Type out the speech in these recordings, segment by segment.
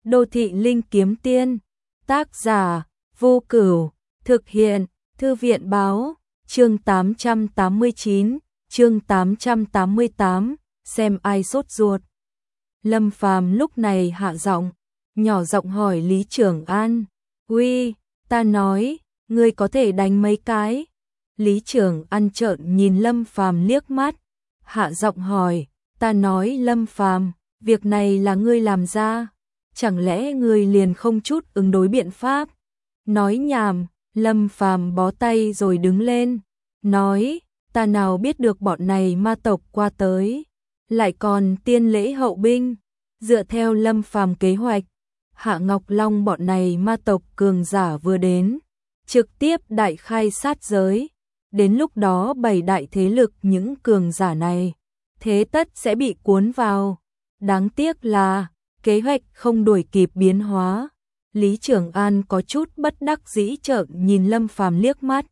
Đô thị linh kiếm tiên. Tác giả Vô Cửu. Thực hiện Thư viện báo. Chương 889, chương 888, xem ai sốt ruột. Lâm Phàm lúc này hạ giọng, nhỏ giọng hỏi Lý Trường An, "Uy, ta nói, ngươi có thể đánh mấy cái?" Lý Trường An trợn nhìn Lâm Phàm liếc mắt, hạ giọng hỏi, "Ta nói Lâm Phàm, việc này là ngươi làm ra, chẳng lẽ ngươi liền không chút ứng đối biện pháp?" Nói nhảm. Lâm Phàm bó tay rồi đứng lên, nói, "Ta nào biết được bọn này ma tộc qua tới, lại còn tiên lễ hậu binh." Dựa theo Lâm Phàm kế hoạch, Hạ Ngọc Long bọn này ma tộc cường giả vừa đến, trực tiếp đại khai sát giới. Đến lúc đó 7 đại thế lực những cường giả này, thế tất sẽ bị cuốn vào. Đáng tiếc là, kế hoạch không đuổi kịp biến hóa. Lý Trường An có chút bất đắc dĩ trợn nhìn Lâm Phàm liếc mắt,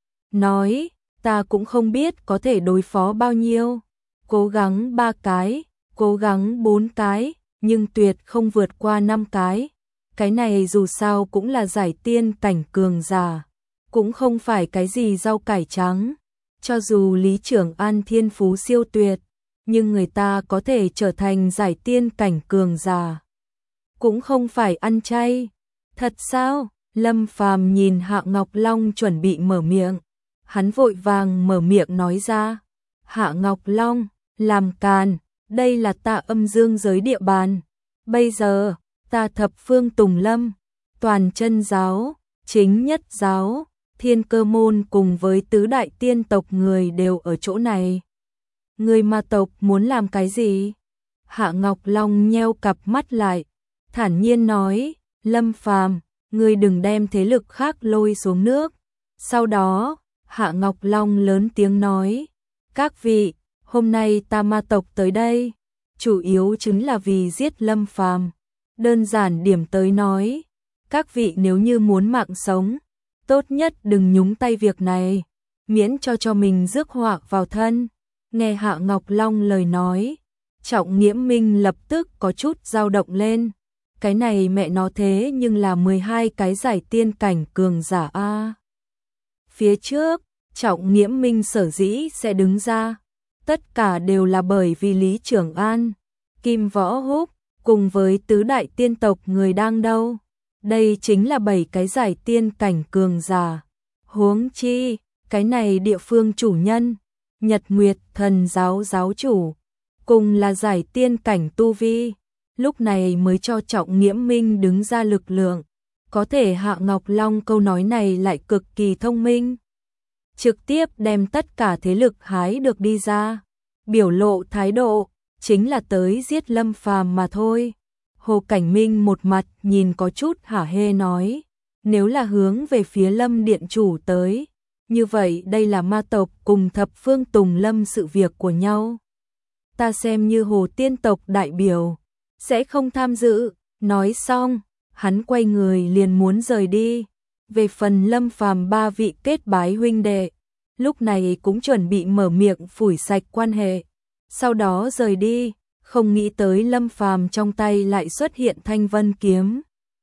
nói, "Ta cũng không biết có thể đối phó bao nhiêu, cố gắng 3 cái, cố gắng 4 cái, nhưng tuyệt không vượt qua 5 cái. Cái này dù sao cũng là giải tiên cảnh cường giả, cũng không phải cái gì rau cải trắng. Cho dù Lý Trường An thiên phú siêu tuyệt, nhưng người ta có thể trở thành giải tiên cảnh cường giả, cũng không phải ăn chay." "Thật sao?" Lâm Phàm nhìn Hạ Ngọc Long chuẩn bị mở miệng, hắn vội vàng mở miệng nói ra, "Hạ Ngọc Long, làm càn, đây là ta Âm Dương giới địa bàn. Bây giờ, ta Thập Phương Tùng Lâm, Toàn Chân giáo, Chính Nhất giáo, Thiên Cơ môn cùng với tứ đại tiên tộc người đều ở chỗ này. Người ma tộc muốn làm cái gì?" Hạ Ngọc Long nheo cặp mắt lại, thản nhiên nói, "Lâm Phàm, ngươi đừng đem thế lực khác lôi xuống nước." Sau đó, Hạ Ngọc Long lớn tiếng nói, "Các vị, hôm nay ta ma tộc tới đây, chủ yếu chính là vì giết Lâm Phàm. Đơn giản điểm tới nói, các vị nếu như muốn mạng sống, tốt nhất đừng nhúng tay việc này, miễn cho mình rước họa vào thân." Nghe Hạ Ngọc Long lời nói, Trọng Nghiễm Minh lập tức có chút dao động lên. Cái này mẹ nó thế nhưng là 12 cái giải tiên cảnh cường giả a. Phía trước, Trọng Nghiễm Minh sở dĩ sẽ đứng ra, tất cả đều là bởi vì Lý Trường An, Kim Võ Húc, cùng với tứ đại tiên tộc người đang đâu. Đây chính là 7 cái giải tiên cảnh cường giả. Huống chi, cái này địa phương chủ nhân, Nhật Nguyệt Thần giáo giáo chủ, cùng là giải tiên cảnh tu vi, lúc này mới cho Trọng Nghiễm Minh đứng ra lực lượng. Có thể Hạ Ngọc Long câu nói này lại cực kỳ thông minh, trực tiếp đem tất cả thế lực hái được đi ra, biểu lộ thái độ, chính là tới giết Lâm Phàm mà thôi. Hồ Cảnh Minh một mặt nhìn có chút hả hê nói, "Nếu là hướng về phía Lâm điện chủ tới, như vậy đây là ma tộc cùng Thập Phương Tùng Lâm sự việc của nhau. Ta xem như Hồ tiên tộc đại biểu, sẽ không tham dự." Nói xong, hắn quay người liền muốn rời đi. Về phần Lâm Phàm 3 vị kết bái huynh đệ, lúc này cũng chuẩn bị mở miệng phủi sạch quan hệ, sau đó rời đi, không nghĩ tới Lâm Phàm trong tay lại xuất hiện Thanh Vân kiếm,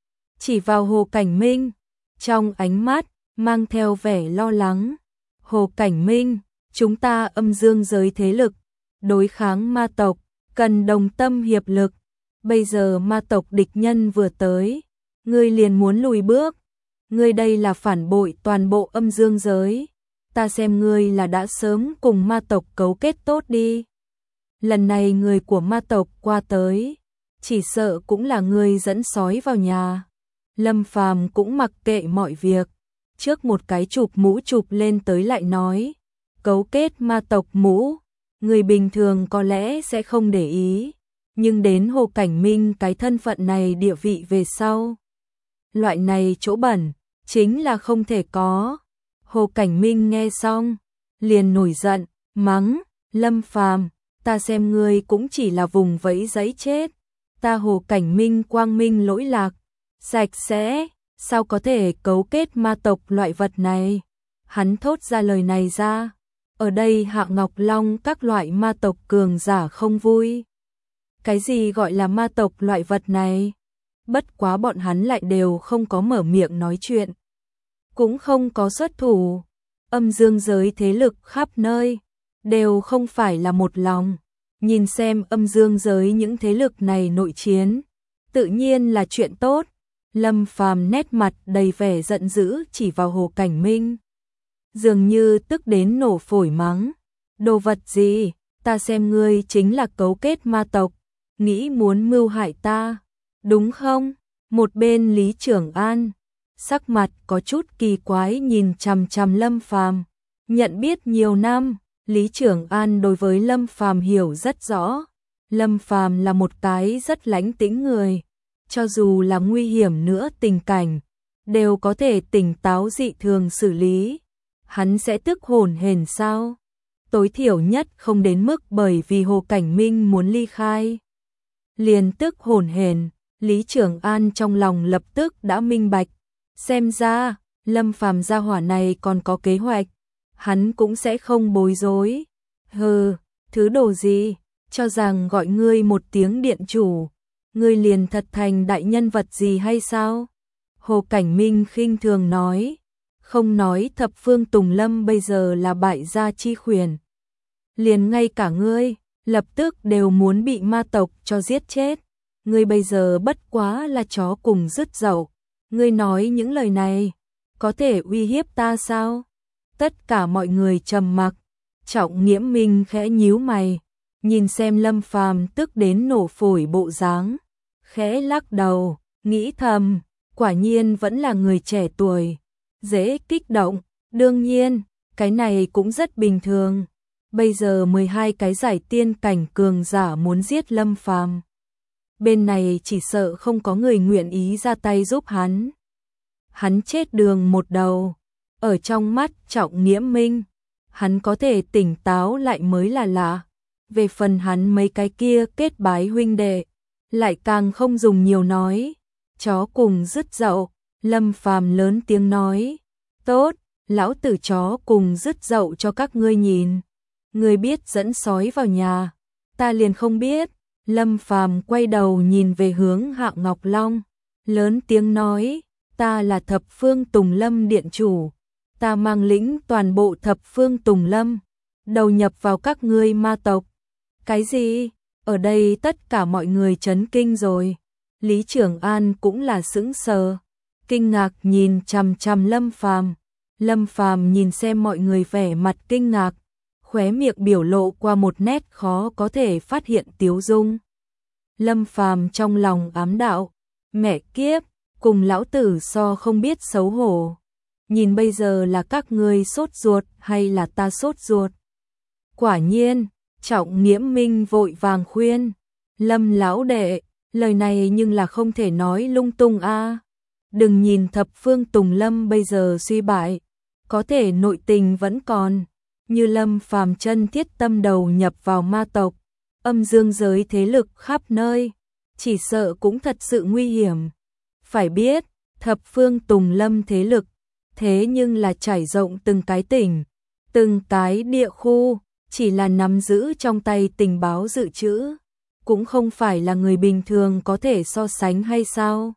chỉ vào Hồ Cảnh Minh, trong ánh mắt mang theo vẻ lo lắng. "Hồ Cảnh Minh, chúng ta Âm Dương giới thế lực đối kháng ma tộc, cần đồng tâm hiệp lực. Bây giờ ma tộc địch nhân vừa tới, ngươi liền muốn lùi bước, ngươi đây là phản bội toàn bộ Âm Dương giới. Ta xem ngươi là đã sớm cùng ma tộc cấu kết tốt đi. Lần này người của ma tộc qua tới, chỉ sợ cũng là ngươi dẫn sói vào nhà." Lâm Phàm cũng mặc kệ mọi việc, trước một cái chụp mũ chụp lên tới lại nói, "Cấu kết ma tộc mũ, người bình thường có lẽ sẽ không để ý, nhưng đến Hồ Cảnh Minh cái thân phận này địa vị về sau, loại này chỗ bẩn, chính là không thể có." Hồ Cảnh Minh nghe xong, liền nổi giận, mắng, "Lâm Phàm, ta xem ngươi cũng chỉ là vùng vẫy giấy chết. Ta Hồ Cảnh Minh quang minh lỗi lạc, sạch sẽ, sao có thể cấu kết ma tộc loại vật này?" Hắn thốt ra lời này ra, ở đây Hạ Ngọc Long các loại ma tộc cường giả không vui. Cái gì gọi là ma tộc loại vật này? bất quá bọn hắn lại đều không có mở miệng nói chuyện, cũng không có xuất thủ. Âm dương giới thế lực khắp nơi đều không phải là một lòng, nhìn xem âm dương giới những thế lực này nội chiến, tự nhiên là chuyện tốt. Lâm Phàm nét mặt đầy vẻ giận dữ chỉ vào Hồ Cảnh Minh, dường như tức đến nổ phổi mắng, đồ vật gì, ta xem ngươi chính là cấu kết ma tộc, nghĩ muốn mưu hại ta, đúng không? Một bên Lý Trưởng An, sắc mặt có chút kỳ quái nhìn chằm chằm Lâm Phàm, nhận biết nhiều năm, Lý Trưởng An đối với Lâm Phàm hiểu rất rõ, Lâm Phàm là một cái rất lãnh tĩnh người, cho dù là nguy hiểm nữa tình cảnh, đều có thể tỉnh táo dị thường xử lý. Hắn sẽ tức hồn hển sao? Tối thiểu nhất không đến mức bởi vì Hồ Cảnh Minh muốn ly khai liền tức hồn hển. Lý Trưởng An trong lòng lập tức đã minh bạch, xem ra Lâm Phàm gia hỏa này còn có kế hoạch, hắn cũng sẽ không bối rối. Hừ, thứ đồ gì, cho rằng gọi ngươi một tiếng điện chủ, ngươi liền thật thành đại nhân vật gì hay sao? Hồ Cảnh Minh khinh thường nói, không nói thập phương Tùng Lâm bây giờ là bại gia chi khuyển, liền ngay cả ngươi, lập tức đều muốn bị ma tộc cho giết chết. Ngươi bây giờ bất quá là chó cùng rứt dậu, ngươi nói những lời này, có thể uy hiếp ta sao? Tất cả mọi người trầm mặc, Trọng Nghiễm Minh khẽ nhíu mày, nhìn xem Lâm Phàm tức đến nổ phổi bộ dáng, khẽ lắc đầu, nghĩ thầm, quả nhiên vẫn là người trẻ tuổi, dễ kích động, đương nhiên, cái này cũng rất bình thường. Bây giờ 12 cái giải tiên cảnh cường giả muốn giết Lâm Phàm, bên này chỉ sợ không có người nguyện ý ra tay giúp hắn. Hắn chết đường một đầu, ở trong mắt Trọng Nghiễm Minh, hắn có thể tỉnh táo lại mới là lạ. Về phần hắn mấy cái kia kết bái huynh đệ, lại càng không dùng nhiều nói. Chó cùng rứt dậu, Lâm Phàm lớn tiếng nói, tốt, lão tử chó cùng rứt dậu cho các ngươi nhìn. Ngươi biết dẫn sói vào nhà, ta liền không biết. Lâm Phàm quay đầu nhìn về hướng Hạ Ngọc Long, lớn tiếng nói, ta là thập phương Tùng Lâm điện chủ, ta mang lĩnh toàn bộ thập phương Tùng Lâm, đầu nhập vào các ngươi ma tộc. Cái gì? Ở đây tất cả mọi người chấn kinh rồi. Lý Trưởng An cũng là sững sờ, kinh ngạc nhìn chằm chằm Lâm Phàm. Lâm Phàm nhìn xem mọi người vẻ mặt kinh ngạc, khóe miệng biểu lộ qua một nét khó có thể phát hiện tiếu dung. Lâm Phàm trong lòng ám đạo, mẹ kiếp, cùng lão tử so không biết xấu hổ. Nhìn bây giờ là các ngươi sốt ruột hay là ta sốt ruột? Quả nhiên, Trọng Nghiễm Minh vội vàng khuyên, Lâm lão đệ, lời này nhưng là không thể nói lung tung a. Đừng nhìn thập phương Tùng Lâm bây giờ suy bại, có thể nội tình vẫn còn. Như Lâm Phàm chân thiết tâm đầu nhập vào ma tộc, âm dương giới thế lực khắp nơi, chỉ sợ cũng thật sự nguy hiểm. Phải biết, thập phương Tùng Lâm thế lực, thế nhưng là trải rộng từng cái tỉnh, từng cái địa khu, chỉ là nắm giữ trong tay tình báo dự trữ, cũng không phải là người bình thường có thể so sánh hay sao?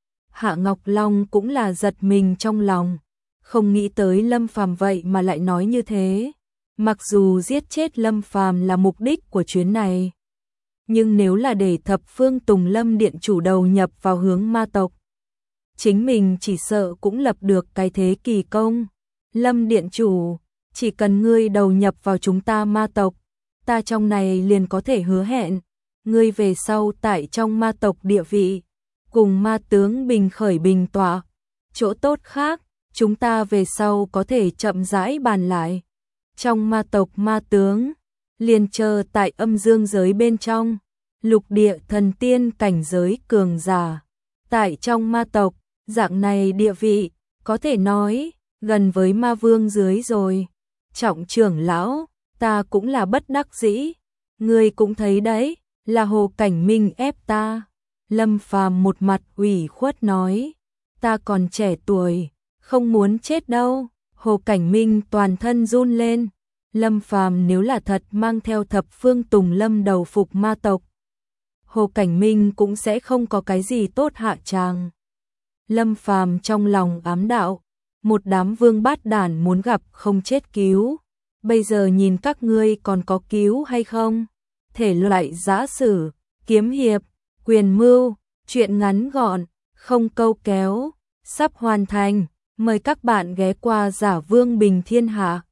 Hạ Ngọc Long cũng là giật mình trong lòng, không nghĩ tới Lâm Phàm vậy mà lại nói như thế. Mặc dù giết chết Lâm Phàm là mục đích của chuyến này, nhưng nếu là để thập phương Tùng Lâm điện chủ đầu nhập vào hướng ma tộc, chính mình chỉ sợ cũng lập được cái thế kỳ công. Lâm điện chủ, chỉ cần ngươi đầu nhập vào chúng ta ma tộc, ta trong này liền có thể hứa hẹn, ngươi về sau tại trong ma tộc địa vị, cùng ma tướng bình khởi bình tọa. Chỗ tốt khác, chúng ta về sau có thể chậm rãi bàn lại. Trong ma tộc ma tướng, liền chờ tại âm dương giới bên trong, lục địa thần tiên cảnh giới cường giả. Tại trong ma tộc, dạng này địa vị, có thể nói, gần với ma vương dưới rồi. Trọng trưởng lão, ta cũng là bất đắc dĩ. Ngươi cũng thấy đấy, là Hồ Cảnh Minh ép ta. Lâm Phàm một mặt ủy khuất nói, ta còn trẻ tuổi, không muốn chết đâu. Hồ Cảnh Minh toàn thân run lên. Lâm Phàm nếu là thật mang theo thập phương Tùng Lâm đầu phục ma tộc, Hồ Cảnh Minh cũng sẽ không có cái gì tốt hạ tràng. Lâm Phàm trong lòng ám đạo, một đám vương bát đản muốn gặp không chết cứu, bây giờ nhìn các ngươi còn có cứu hay không? Thể loại giã sử, kiếm hiệp, quyền mưu, truyện ngắn gọn, không câu kéo, sắp hoàn thành, mời các bạn ghé qua Giả Vương Bình Thiên Hạ.